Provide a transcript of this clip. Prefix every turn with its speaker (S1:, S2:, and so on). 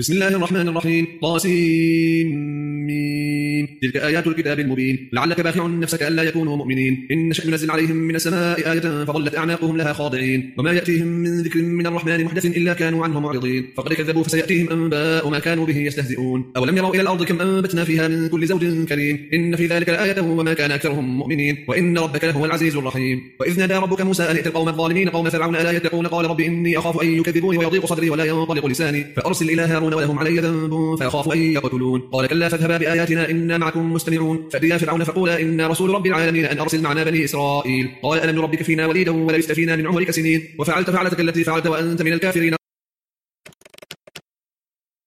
S1: بسم الله الرحمن الرحيم. طاسين. تلك آيات الكتاب المبين. لعلك باخع نفسك ألا يكونوا مؤمنين إن نشأ ننزل عليهم من السماء آية فظلت أعناقهم لها خاضعين وما يأتيهم من ذكر من الرحمن محدث إلا كانوا عنه معرضين فقد كذبوا فسيأتيهم أنباء ما كانوا به يستهزئون أولم يروا إلى الأرض كم أنبتنا فيها من كل زوج كريم إن في ذلك لآية وما كان أكثرهم مؤمنين وإن ربك لهو العزيز الرحيم. وإذ نادى ربك موسى أن ائت القوم الظالمين قوم فرعون ألا يتقون قال رب إني أخاف أن يكذبوني ويضيق صدري ولا ينطلق لساني فأرسل إلى هارون ولهم علي ذنب فيخاف أن يقتلون قال كلا فاذهبا بآياتنا إنا معكم مستمعون فأتيا فرعون فقولا إنا رسول رب العالمين أن أرسل معنا بني إسرائيل قال ألم نربك فينا وليدا ولبثت فينا من عمرك سنين وفعلت فعلتك التي فعلت وأنت من الكافرين